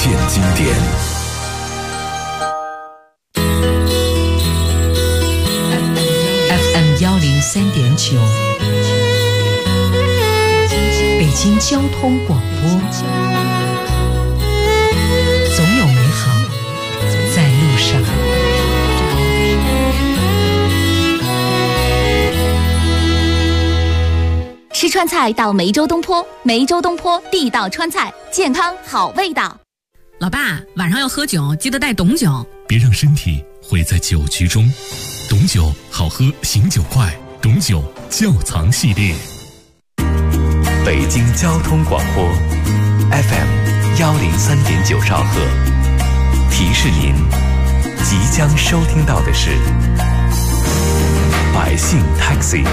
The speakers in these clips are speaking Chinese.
见经典。 FM103.9，北京交通广播，总有美好在路上。 吃川菜到梅州东坡，梅州东坡地道川菜，健康好味道。 老爸，晚上要喝酒，记得带董酒。 别让身体毁在酒局中。董酒好喝，醒酒快。董酒窖藏系列。 北京交通广播 FM103.9兆赫，提示您即将收听到的是百姓 Taxi。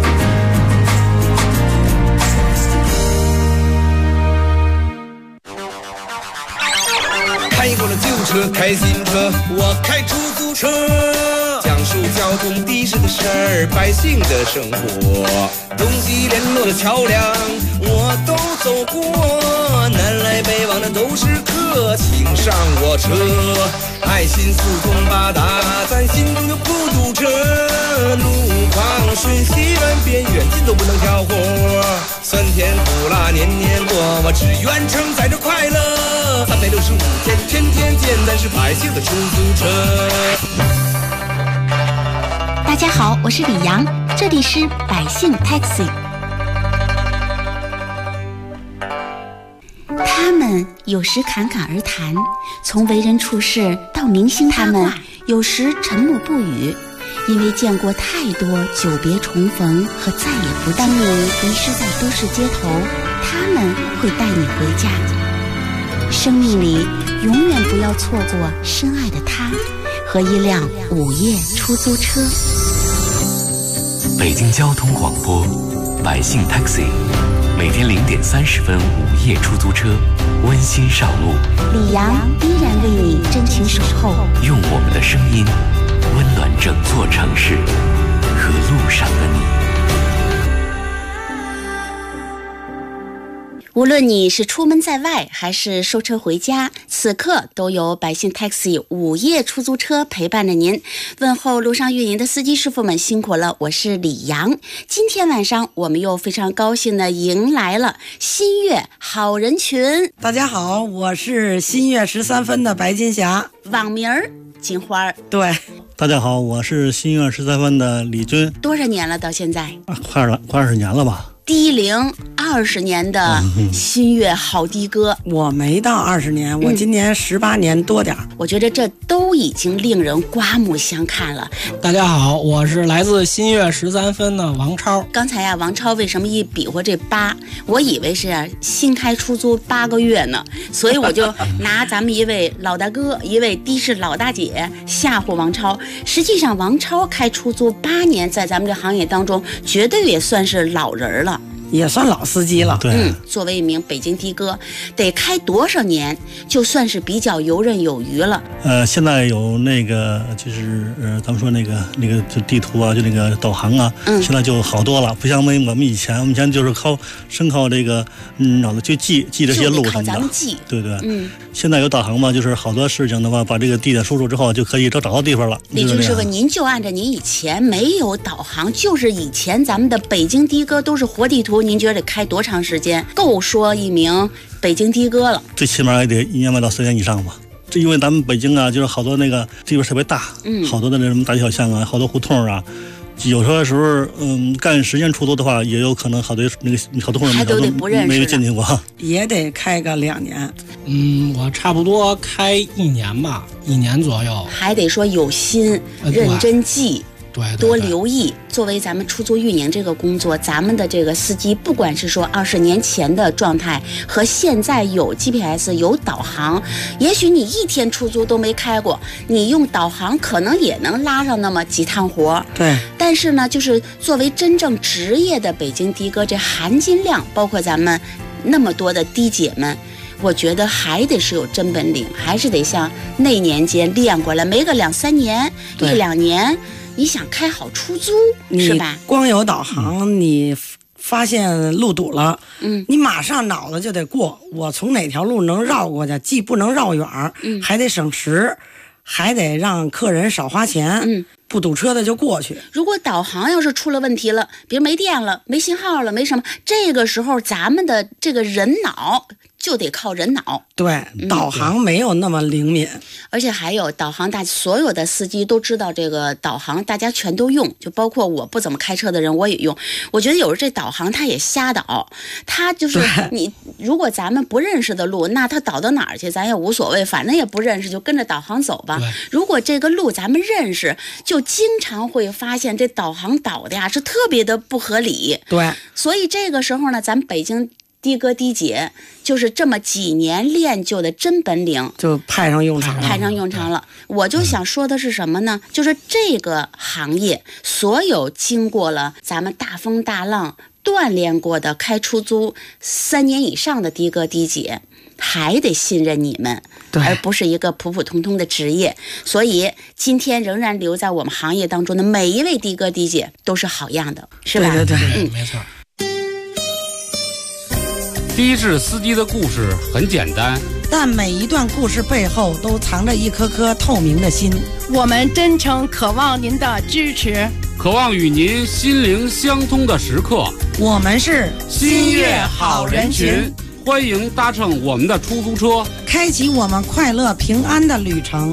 开过了旧车，开新车，我开出租车，讲述交通的士的事儿，百姓的生活，东西联络的桥梁我都走过，南来北往的都是客，请上我车，爱心四通八达，咱心中就不堵车，路况瞬息万变，远近都不能挑活，酸甜苦辣年年过，我只愿承载着快乐，365天天天见，咱是百姓的出租车。 大家好，我是李阳，这里是百姓 Taxi。 他们有时侃侃而谈，从为人处事到明星八卦，有时沉默不语，因为见过太多久别重逢和再也不当你迷失在都市街头，他们会带你回家。生命里永远不要错过深爱的他和一辆午夜出租车。 北京交通广播百姓 Taxi， 每天0点30分午夜出租车，温馨上路。 李阳依然为你真情守候， 用我们的声音温暖整座城市和路上的你。 无论你是出门在外还是收车回家，此刻都有百姓 Taxi 午夜出租车陪伴着您。问候路上运营的司机师傅们辛苦了，我是李阳。今天晚上我们又非常高兴的迎来了新月好人群。 大家好，我是新月13分的白金霞， 网名金花。 对， 大家好，我是新月13分的李军。 多少年了到现在？ 快20年了吧。 低龄20年的新月好的哥， 我没到20年，我今年18年多点我觉得这都已经令人刮目相看了。 大家好，我是来自新月13分的王超。 刚才呀，王超为什么一比划这8，我以为是新开出租8个月呢，所以我就拿咱们一位老大哥，一位的士老大姐吓唬王超。实际上，王超开出租8年，在咱们这行业当中，绝对也算是老人了。 也算老司机了。 对， 作为一名北京的哥，得开多少年就算是比较游刃有余了？ 现在有那个就是咱们说那个就地图啊，就那个导航啊，现在就好多了，不像我们以前就是生靠这个脑子去记这些路什么的。 咱们记。 对对，现在有导航嘛，就是好多事情的话，把这个地点输入之后，就可以找到地方了。 李军师傅，您就按照您以前没有导航，就是以前咱们的北京的哥都是活地图。您觉得开多长时间够说一名北京的哥了？ 最起码也得1年半到3年以上吧。这因为咱们北京啊，就是好多那个地方特别大，好多的那什么大街小巷啊，好多胡同啊。有时候干时间出租的话，也有可能好多好多还都得不认识， 没有进去过， 也得开个2年。 我差不多开1年吧，1年左右。 还得说有心，认真记。 对， 多留意。作为咱们出租运营这个工作，咱们的这个司机，不管是说20年前的状态和现在有 GPS 有导航，也许你1天出租都没开过，你用导航可能也能拉上那么几趟活。 对， 但是呢，就是作为真正职业的北京的哥，这含金量，包括咱们那么多的的姐们，我觉得还得是有真本领，还是得像那年间练过来，没个2、3年、1、2年。你想开好出租是吧？ 光有导航，你发现路堵了，你马上脑子就得过，我从哪条路能绕过去，既不能绕远，还得省时，还得让客人少花钱，不堵车的就过去。 如果导航要是出了问题了，比如没电了、没信号了、没什么，这个时候咱们的这个人脑就得靠人脑。 对，导航没有那么灵敏， 而且还有导航，所有的司机都知道这个导航，大家全都用，就包括我不怎么开车的人我也用。我觉得有时候这导航它也瞎导，它就是你如果咱们不认识的路，那它导到哪儿去咱也无所谓，反正也不认识，就跟着导航走吧。如果这个路咱们认识，就经常会发现这导航导的呀是特别的不合理。 对， 所以这个时候呢，咱北京的哥的姐就是这么几年练就的真本领就派上用场了。我就想说的是什么呢？就是这个行业所有经过了咱们大风大浪锻炼过的开出租3年以上的的哥的姐还得信任你们，而不是一个普普通通的职业。所以今天仍然留在我们行业当中的每一位的哥的姐都是好样的，是吧？ 对， 没错。 的士司机的故事很简单， 但每一段故事背后都藏着一颗颗透明的心。 我们真诚渴望您的支持， 渴望与您心灵相通的时刻。 我们是新月好人群，欢迎搭乘我们的出租车， 开启我们快乐平安的旅程。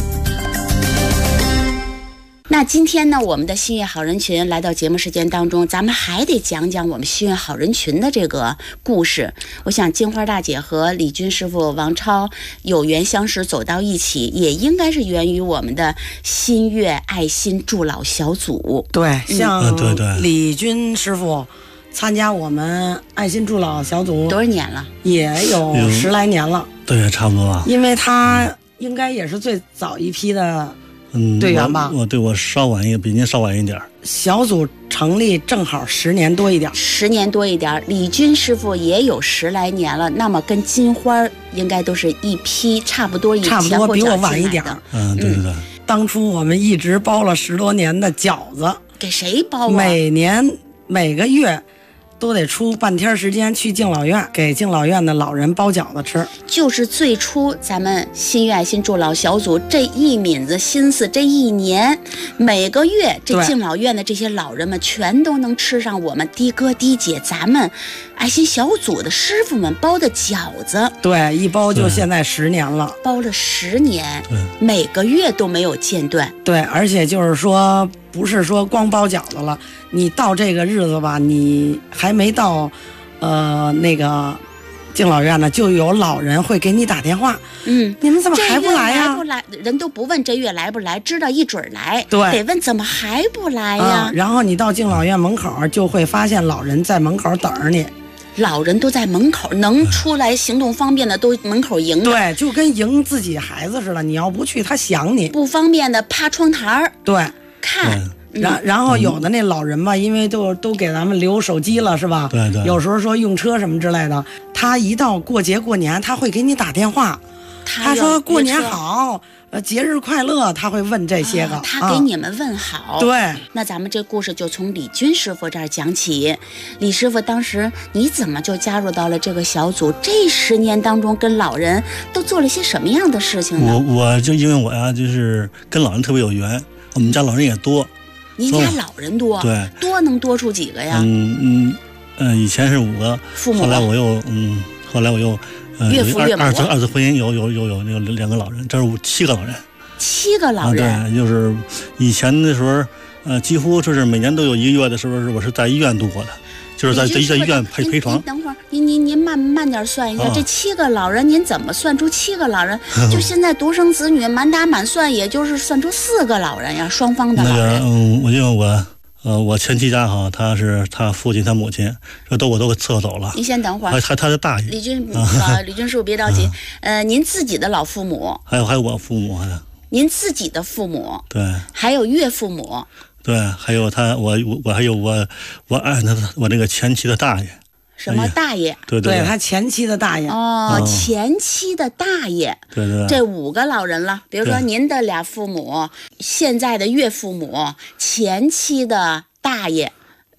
那今天呢，我们的新月好人群来到节目时间当中，咱们还得讲讲我们新月好人群的这个故事。我想金花大姐和李军师傅王超有缘相识走到一起，也应该是源于我们的新月爱心助老小组。 对，像李军师傅参加我们爱心助老小组多少年了？ 也有10来年了。 对，差不多吧。 因为他应该也是最早一批的队员吧？ 我稍晚一，比您稍晚一点。 小组成立正好10年多一点。 10年多一点，李军师傅也有10来年了。那么跟金花应该都是一批，差不多比我晚一点。 对。 当初我们一直包了10多年的饺子， 给谁包啊？ 每个月都得出半天时间去敬老院，给敬老院的老人包饺子吃。 就是最初咱们新月爱心助老小组这一抿子心思，这一年每个月这敬老院的这些老人们全都能吃上我们的哥的姐咱们爱心小组的师傅们包的饺子。 对，一包就现在10年了， 包了10年，每个月都没有间断。 对，而且就是说不是说光包饺子了，你到这个日子吧，你还没到那个敬老院呢，就有老人会给你打电话，你们怎么还不来呀？ 不来，人都不问这月来不来，知道一准来。 对， 得问怎么还不来呀？ 然后你到敬老院门口，就会发现老人在门口等着你。 老人都在门口，能出来行动方便的都门口迎着。 对，就跟迎自己孩子似的，你要不去，他想你。 不方便的趴窗台对， 看。 然后有的那老人吧，因为都给咱们留手机了，是吧？ 对。 有时候说用车什么之类的，他一到过节过年，他会给你打电话，他说过年好，节日快乐，他会问这些个， 他给你们问好。 对， 那咱们这故事就从李军师傅这儿讲起。李师傅，当时你怎么就加入到了这个小组？这10年当中，跟老人都做了些什么样的事情呢？ 我就因为我呀，就是跟老人特别有缘，我们家老人也多。 您家老人多？ 对， 多能多出几个呀？ 以前是5个， 父母。 后来我又岳父岳母二次婚姻有那个2个老人，这是7个老人。 7个老人。 对，就是以前的时候，几乎就是每年都有1个月的时候，我是在医院度过的，就是在医院陪床。 等会儿，您慢点算一下，这7个老人，您怎么算出7个老人？就现在独生子女满打满算，也就是算出4个老人呀，双方的老人。 因为我前妻家哈，他是他父亲他母亲，我都伺候走了。 您先等会儿， 他的大爷。 李军师傅别着急，您自己的老父母， 还有我父母， 您自己的父母， 对， 还有岳父母， 对，还有我还有我爱我那个前妻的大爷。 什么大爷？ 对， 他前妻的大爷。 前妻的大爷。 对。 这5个老人了，比如说您的俩父母，现在的岳父母，前妻的大爷，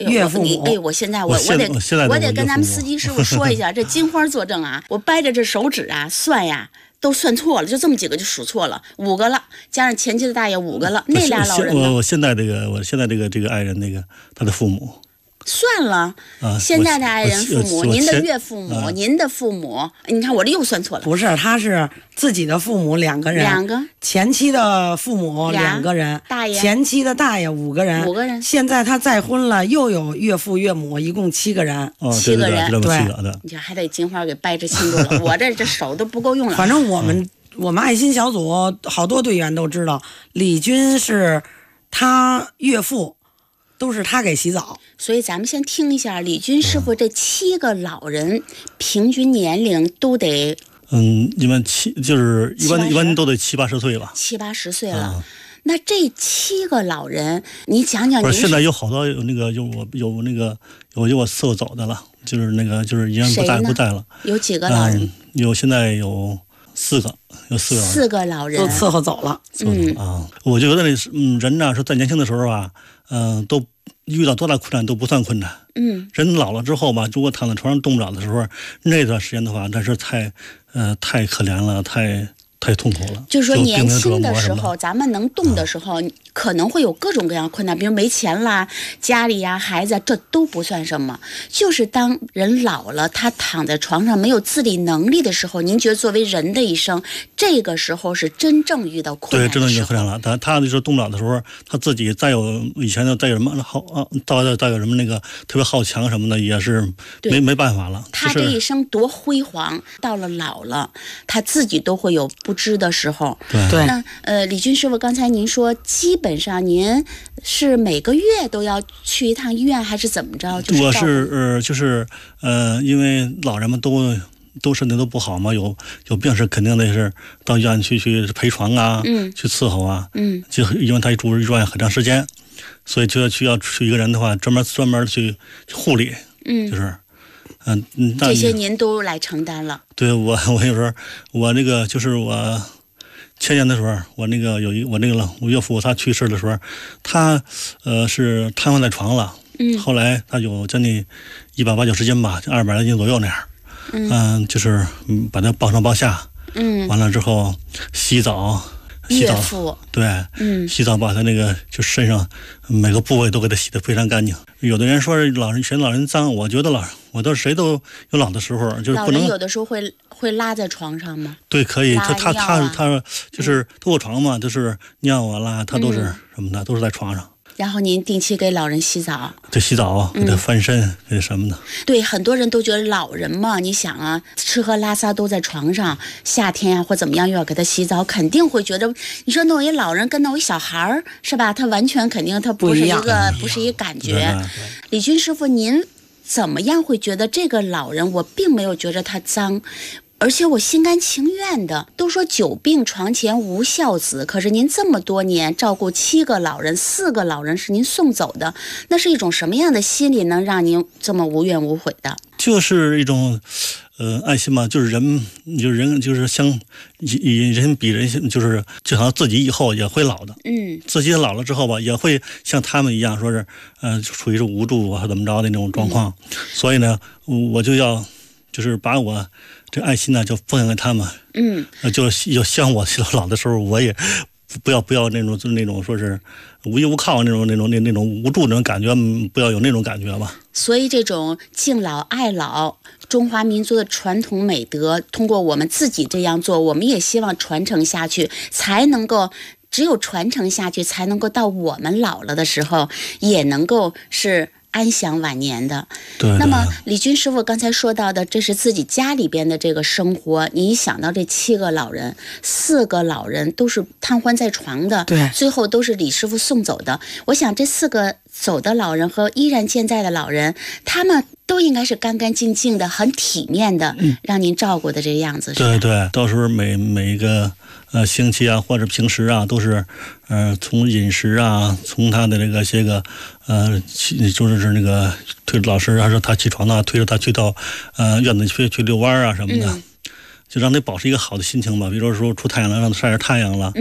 岳父母。 我现在我得跟咱们司机师傅说一下，这金花作证啊，我掰着这手指啊算呀。都算错了，就这么几个就数错了，5个了，加上前妻的大爷5个了，那俩老人呢？ 我现在这个爱人他的父母。 算了，现在的爱人父母，您的岳父母，您的父母，你看我这又算错了。 不是，他是自己的父母2个人，2个，前妻的父母2个人， 大爷， 前妻的大爷5个人，现在他再婚了，又有岳父岳母，一共7个人 ，7个人， 对， 你看还得金花给掰着庆祝了，我这手都不够用了。 反正我们爱心小组好多队员都知道，李军是他岳父。都是他给洗澡， 所以咱们先听一下李军师傅这7个老人平均年龄都得， 一般一般都得70、80岁吧 ，70、80岁了。那这7个老人，你讲讲。 不是，现在有好多有我伺候走的了，就是已经不在了。 有几个老人？ 现在有4个 ，4个老人都伺候走了。 我就觉得人呢是在年轻的时候啊，都遇到多大困难都不算困难。人老了之后吧，如果躺在床上动不了的时候，那段时间的话，那是太可怜了，太痛苦了。 就是说年轻的时候，咱们能动的时候，可能会有各种各样困难，比如没钱啦，家里呀、孩子，这都不算什么。就是当人老了，他躺在床上没有自理能力的时候，您觉得作为人的一生，这个时候是真正遇到困难的时候。对，真正遇到困难了。他就是动不了的时候，他自己再有以前再有什么再有什么特别好强什么的，也是没办法了。 他这一生多辉煌，到了老了，他自己都会有不知的时候。 对。 那李军师傅，刚才您说基本上您是每个月都要去一趟医院，还是怎么着？ 我是因为老人们都身体都不好嘛，有病是肯定得是到医院去陪床啊，去伺候啊，就因为他住院很长时间，所以就要去一个人的话，专门去护理，就是。 这些您都来承担了。 对，我有时候我就是我前年的时候，我岳父他去世的时候，他是瘫痪在床了，后来他有将近180、90斤吧，就200来斤左右那样，就是把他抱上抱下，完了之后洗澡。 岳父对，洗澡把他就身上每个部位都给他洗得非常干净。有的人说嫌老人脏，我觉得我都谁都有老的时候，就是不能。老人有的时候会拉在床上吗？ 对，可以。他就是卧床嘛，就是尿啊啦，他都是什么的，都是在床上。 然后您定期给老人洗澡， 对，洗澡给他翻身，给他什么的。 对，很多人都觉得老人嘛，你想啊，吃喝拉撒都在床上，夏天啊或怎么样又要给他洗澡，肯定会觉得，你说弄一老人跟弄一小孩儿是吧？他完全肯定他不是一个感觉。李军师傅，您怎么样会觉得这个老人我并没有觉得他脏？而且我心甘情愿的。都说久病床前无孝子，可是您这么多年照顾7个老人，4个老人是您送走的，那是一种什么样的心理能让您这么无怨无悔的？ 就是一种爱心嘛，就是人就是像人比人，就好像自己以后也会老的，自己老了之后吧，也会像他们一样，说是处于是无助啊怎么着的那种状况，所以呢，我就是把我这爱心呢就奉献给他们，就像我老的时候，我也不要那种说是无依无靠那种无助那种感觉，不要有那种感觉吧。 所以这种敬老爱老，中华民族的传统美德，通过我们自己这样做，我们也希望传承下去，才能够。只有传承下去，才能够到我们老了的时候，也能够是安享晚年的。 对。 那么李军师傅刚才说到的，这是自己家里边的这个生活。你一想到这7个老人，4个老人都是瘫痪在床的， 对， 最后都是李师傅送走的。我想这4个走的老人和依然健在的老人，他们都应该是干干净净的，很体面的，让您照顾的这个样子。 对对，到时候每一个星期啊，或者平时啊，都是从饮食啊，从他的这个些个就是那个推老师还是他起床啊，推着他去到院子去遛弯啊什么的，就让他保持一个好的心情吧。比如说出太阳了，让他晒着太阳了，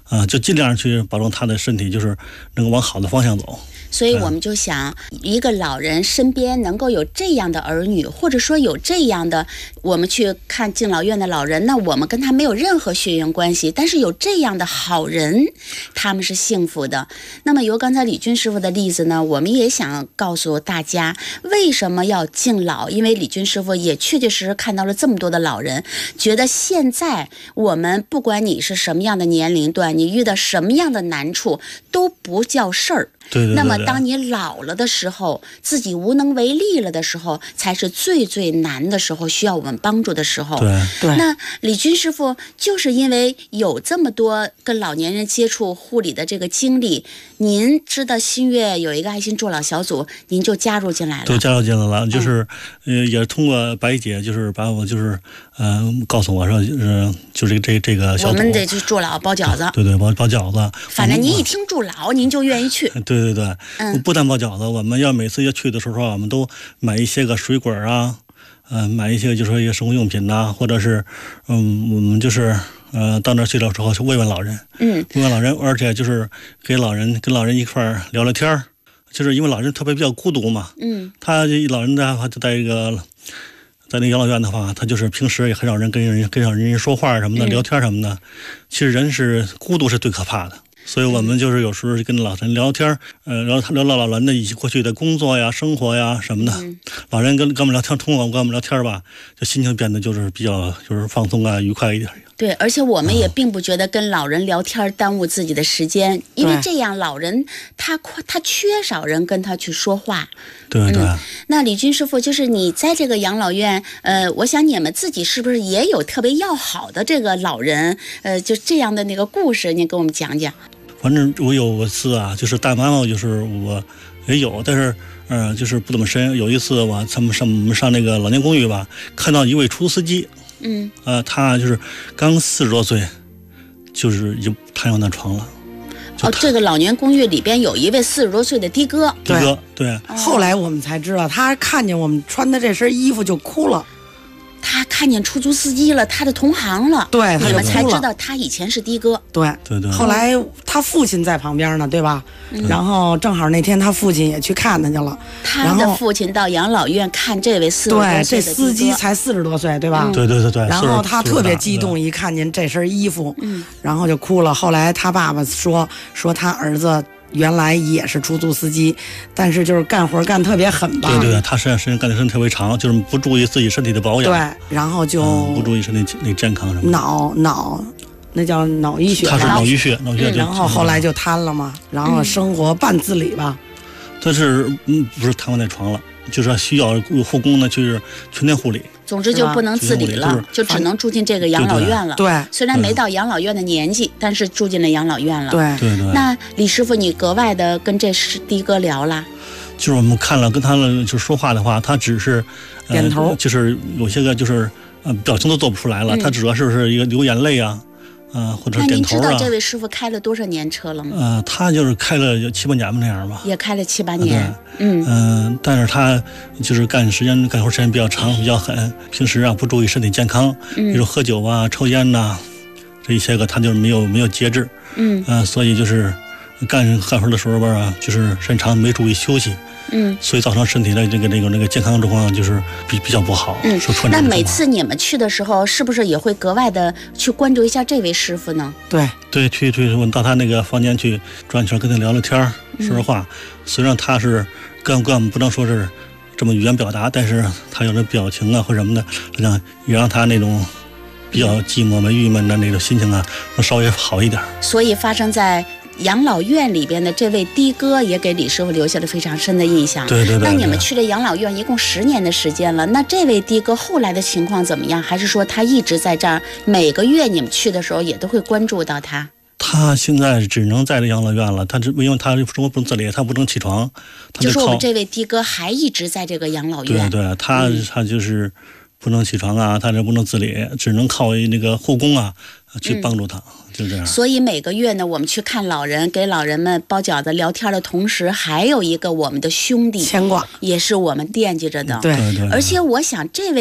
就尽量去保证他的身体就是能够往好的方向走。 所以我们就想，一个老人身边能够有这样的儿女，或者说有这样的，我们去看敬老院的老人，那我们跟他没有任何血缘关系，但是有这样的好人，他们是幸福的。那么由刚才李军师傅的例子呢，我们也想告诉大家，为什么要敬老？因为李军师傅也确确实实看到了这么多的老人，觉得现在我们不管你是什么样的年龄段，你遇到什么样的难处，都不叫事儿。 对。 那么当你老了的时候，自己无能为力了的时候，才是最最难的时候，需要我们帮助的时候。 对。 那李军师傅就是因为有这么多跟老年人接触护理的这个经历，您知道新月有一个爱心助老小组，您就加入进来了。 对，加入进来了，就是也通过白姐，就是把我就是告诉我说，就是这个小组， 我们得去助老包饺子。 对，包饺子。 反正您一听助老，您就愿意去。 对。不但包饺子，我们要每次要去的时候，我们都买一些个水果啊，买一些就是说一些生活用品呐，或者是我们就是到那儿去的时候去问问老人，问问老人，而且就是跟老人一块儿聊聊天儿，就是因为老人特别比较孤独嘛，他老人的话就在那养老院的话，他就是平时也很少人跟人说话什么的，聊天什么的。其实人是孤独是最可怕的。所以我们就是有时候跟老人聊天，聊老人的一些过去的工作呀、生活呀什么的。老人跟我们聊天，通过跟我们聊天吧，就心情变得就是比较就是放松啊、愉快一点。 对，而且我们也并不觉得跟老人聊天耽误自己的时间，因为这样老人他缺少人跟他去说话。 对。 那李军师傅，就是你在这个养老院，我想你们自己是不是也有特别要好的这个老人，就这样的那个故事，您给我们讲讲。 反正我有一次啊，就是大妈妈，就是我也有，但是就是不怎么深。有一次我们上那个老年公寓吧，看到一位出租司机，他就是刚40多岁，就是已经瘫上那床了。 这个老年公寓里边有一位40多岁的的哥。 对。 后来我们才知道，他看见我们穿的这身衣服就哭了。 他看见出租司机了，他的同行了， 对， 你们才知道他以前是的哥。 对。后来他父亲在旁边呢，对吧？然后正好那天他父亲也去看他去了。 他的父亲到养老院看这位40多岁的的哥。对， 这司机才40多岁，对吧？ 对。 然后他特别激动，一看见这身衣服，然后就哭了。后来他爸爸说他儿子原来也是出租司机，但是就是干活干特别狠吧。 对，他时间干的时间特别长，就是不注意自己身体的保养。 对，然后就不注意身体那健康什么的。 脑那叫脑溢血。 他是脑溢血。 然后后来就瘫了嘛，然后生活半自理吧。 但是不是瘫痪在床了，就是需要护工呢，就是全天护理。 总之就不能自理了，就只能住进这个养老院了。 对， 虽然没到养老院的年纪，但是住进了养老院了。 对。 那李师傅，你格外的跟这的哥聊了？ 就是我们看了跟他就说话的话，他只是点头， 就是有些个就是表情都做不出来了，他主要是一个流眼泪啊。或者是点头啊。 那您知道这位师傅开了多少年车了吗？ 他就是开了7、8年吧，那样吧。 也开了7、8年。 但是他就是干活时间比较长，比较狠。平时不注意身体健康，比如喝酒啊、抽烟呐，这一些个他就是没有节制。所以就是干活的时候吧，就是时间长没注意休息。所以造成身体的那个健康状况就是比较不好。 那每次你们去的时候，是不是也会格外的去关注一下这位师傅呢？ 对， 去到他那个房间去转圈，跟他聊聊天，说说话。虽然他是跟我们不能说是这么语言表达，但是他有的表情啊或什么的，好像也让他那种比较寂寞郁闷的那种心情能稍微好一点。 所以发生在养老院里边的这位的哥也给李师傅留下了非常深的印象。 对。 那你们去了养老院一共10年的时间了，那这位的哥后来的情况怎么样？还是说他一直在这儿，每个月你们去的时候也都会关注到他？ 他现在只能在养老院了，因为他生活不能自理，他不能起床。 就是我们这位的哥还一直在这个养老院。 对，他就是不能起床啊，他这不能自理，只能靠那个护工去帮助他。就这样。 所以每个月呢，我们去看老人，给老人们包饺子聊天的同时，还有一个我们的兄弟牵挂， 也是我们惦记着的。 对。 而且我想这位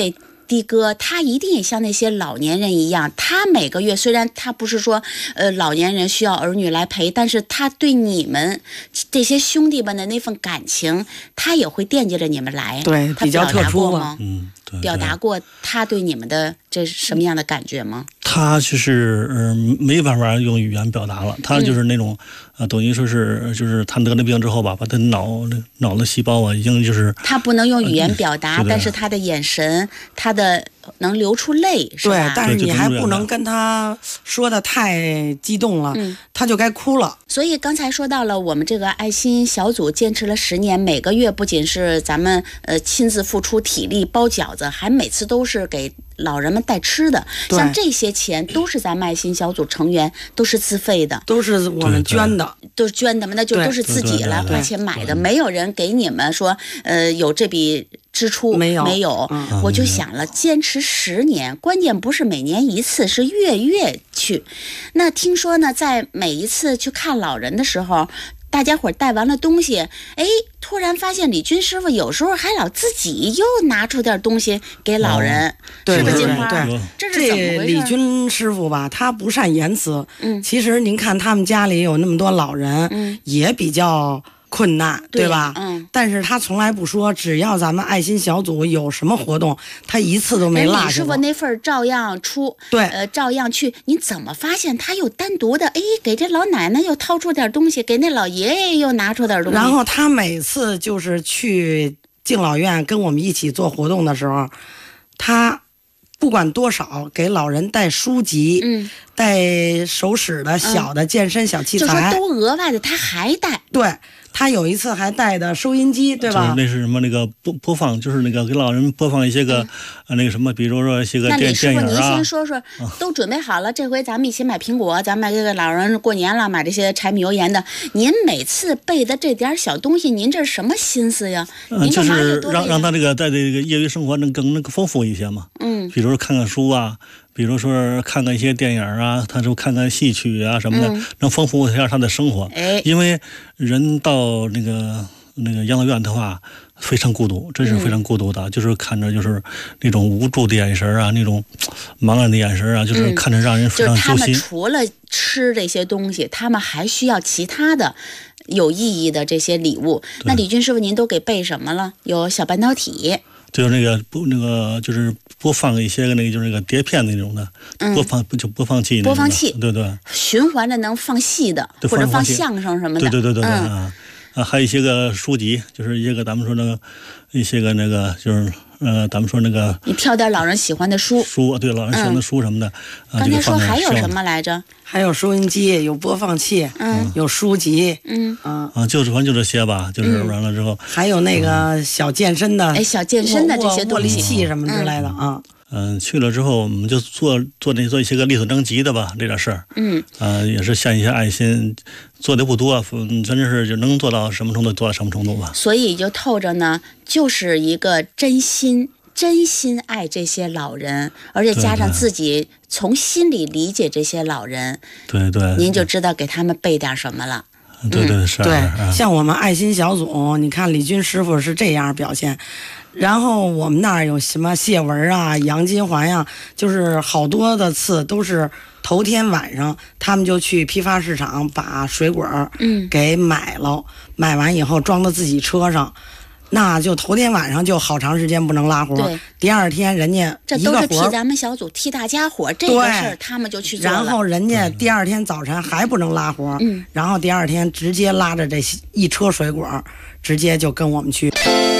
的哥他一定也像那些老年人一样，他每个月虽然他不是说老年人需要儿女来陪，但是他对你们这些兄弟们的那份感情，他也会惦记着你们来。 对，比较特殊吗？ 对， 表达过他对你们的这什么样的感觉吗？ 他就是没办法用语言表达了，他就是那种等于说是就是他得了病之后吧，把他脑的细胞啊已经就是他不能用语言表达，但是他的眼神，他的能流出泪，是吧？ 对，但是你还不能跟他说的太激动了，他就该哭了。 所以刚才说到了，我们这个爱心小组坚持了10年，每个月不仅是咱们亲自付出体力包饺子，还每次都是给老人们带吃的。像这些钱都是咱们爱心小组成员都是自费的， 都是我们捐的， 都是捐的嘛，那就都是自己来花钱买的，没有人给你们说有这笔支出，没有。我就想了，坚持10年，关键不是每年一次，是月月去。那听说呢，在每一次去看老人的时候，大家伙带完了东西，突然发现李军师傅有时候还老自己又拿出点东西给老人，是不是金花？ 对， 这是怎么回事？ 李军师傅吧，他不善言辞。其实您看他们家里有那么多老人，也比较困难，对吧？但是他从来不说，只要咱们爱心小组有什么活动，他一次都没落下过。 李师傅那份照样出， 对， 照样去。你怎么发现他又单独的？给这老奶奶又掏出点东西，给那老爷爷又拿出点东西。 然后他每次就是去敬老院跟我们一起做活动的时候，他不管多少给老人带书籍，带手使的小的健身小器材， 就说都额外的，他还带。 对，他有一次还带的收音机，对吧？ 那是什么？那个播放，就是那个给老人播放一些个那个什么，比如说一些个电影啊。 那李师傅，您先说说，都准备好了，这回咱们一起买苹果，咱们这个老人过年了，买这些柴米油盐的。您每次备的这点小东西，您这是什么心思呀？ 就是让他这个在这个业余生活能更丰富一些嘛。比如说看看书啊。比如说看看一些电影啊，他就看看戏曲啊什么的，能丰富一下他的生活。因为人到那个养老院的话，非常孤独，真是非常孤独的，就是看着就是那种无助的眼神啊，那种茫然的眼神啊，就是看着让人非常揪心。 就是他们除了吃这些东西，他们还需要其他的有意义的这些礼物。那李军师傅，您都给备什么了？有小半导体。 就是那个就是播放一些个那个就是那个碟片那种的，播放器，对， 循环着能放戏的，或者放相声什么的， 对还有一些个书籍，就是一些个咱们说那个一些个那个就是咱们说那个你挑点老人喜欢的书， 对，老人喜欢的书什么的。 刚才说还有什么来着？ 还有收音机，有播放器，有书籍， 就是反正就这些吧，就是完了之后还有那个小健身的， 小健身的这些握力器什么之类的啊。 去了之后我们就做一些个力所能及的吧，这点事儿。也是献一些爱心，做的不多，真是就能做到什么程度做到什么程度吧。 所以就透着呢，就是一个真心爱这些老人，而且加上自己从心里理解这些老人， 对， 您就知道给他们备点什么了。 对，是。 对，像我们爱心小组，你看李军师傅是这样表现，然后我们那儿有什么谢文啊、杨金环呀，就是好多的次都是头天晚上，他们就去批发市场把水果给买了，买完以后装到自己车上。那就头天晚上就好长时间不能拉活，第二天人家这都是替咱们小组替大家伙，这个事儿他们就去做了。 然后人家第二天早晨还不能拉活，然后第二天直接拉着这一车水果，直接就跟我们去。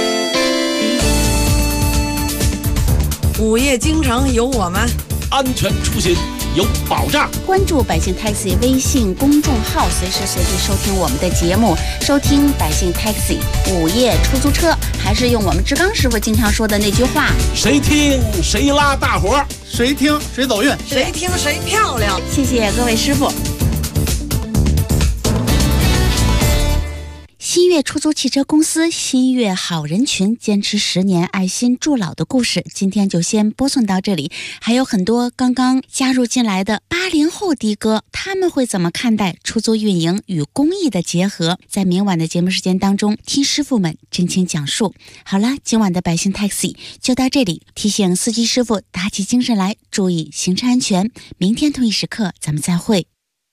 午夜京城有我们， 安全出行有保障。 关注百姓 Taxi 微信公众号，随时随地收听我们的节目，收听百姓 Taxi 午夜出租车，还是用我们志刚师傅经常说的那句话： 谁听谁拉大伙， 谁听谁走运， 谁听谁漂亮。 谢谢各位师傅。 新月出租汽车公司新月好人群坚持10年爱心助老的故事，今天就先播送到这里。还有很多刚刚加入进来的80后的哥，他们会怎么看待出租运营与公益的结合？在明晚的节目时间当中，听师傅们真情讲述。好了，今晚的百姓 Taxi 就到这里，提醒司机师傅打起精神来，注意行车安全。明天同一时刻咱们再会。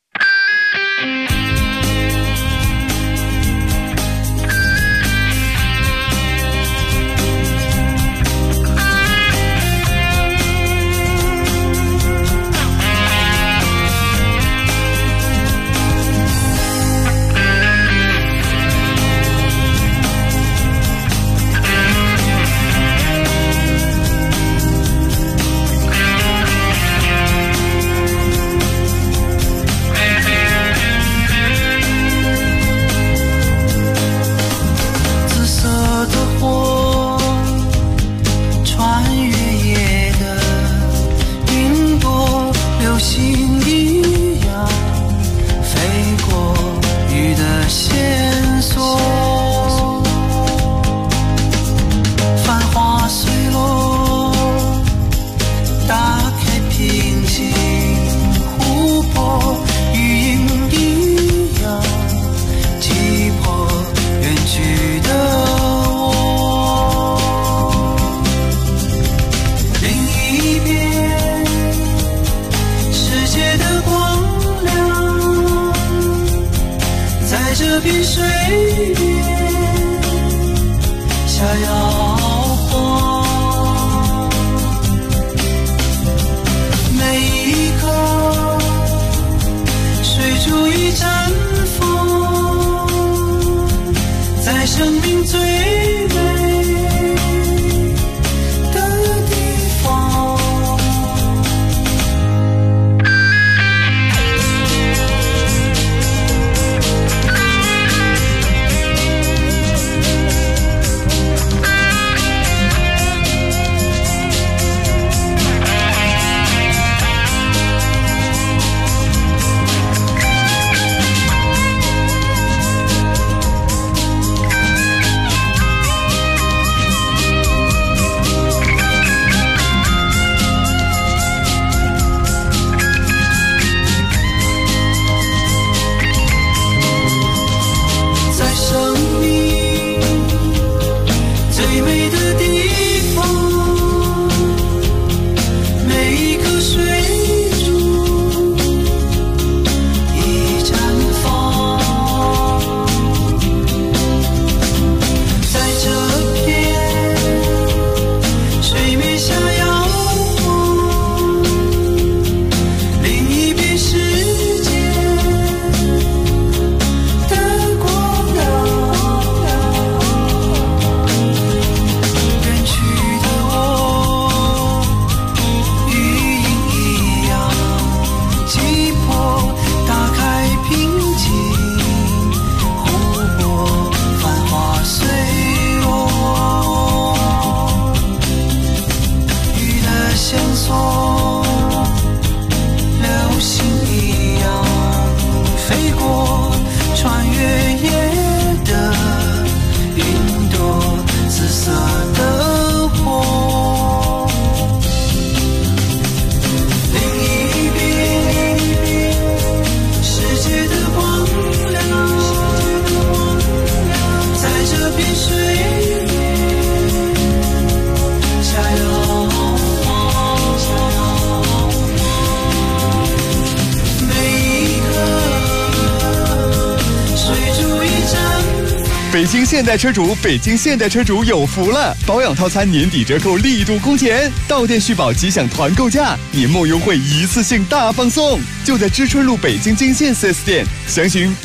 北京现代车主，北京现代车主有福了！保养套餐年底折扣力度空前，到店续保即享团购价，年末优惠一次性大放送，就在知春路北京金线 4S 店，详询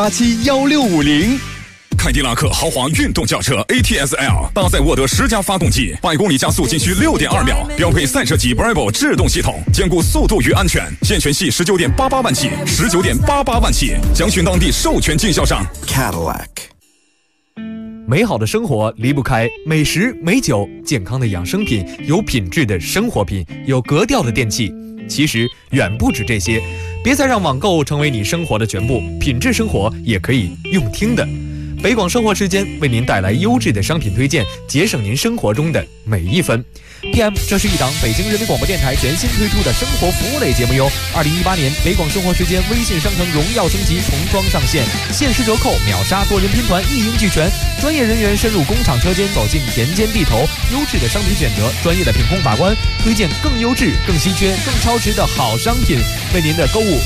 82871650。 凯迪拉克豪华运动轿车 ATS-L 搭载沃德10加发动机，100公里加速仅需6.2秒，标配赛车级 Bravo 制动系统，兼顾速度与安全。现权系19.88万起，19.88万起，详询当地授权经销商 Cadillac。 美好的生活离不开美食、美酒、健康的养生品、有品质的生活品、有格调的电器。其实远不止这些，别再让网购成为你生活的全部，品质生活也可以用听的。 北广生活时间为您带来优质的商品推荐，节省您生活中的每一分。PM， 这是一档北京人民广播电台全新推出的生活服务类节目哟。2018年北广生活时间微信商城荣耀升级，重装上线，限时折扣，秒杀多人拼团，一应俱全。专业人员深入工厂车间，走进田间地头，优质的商品选择，专业的品控把关，推荐更优质、更稀缺、更超值的好商品，为您的购物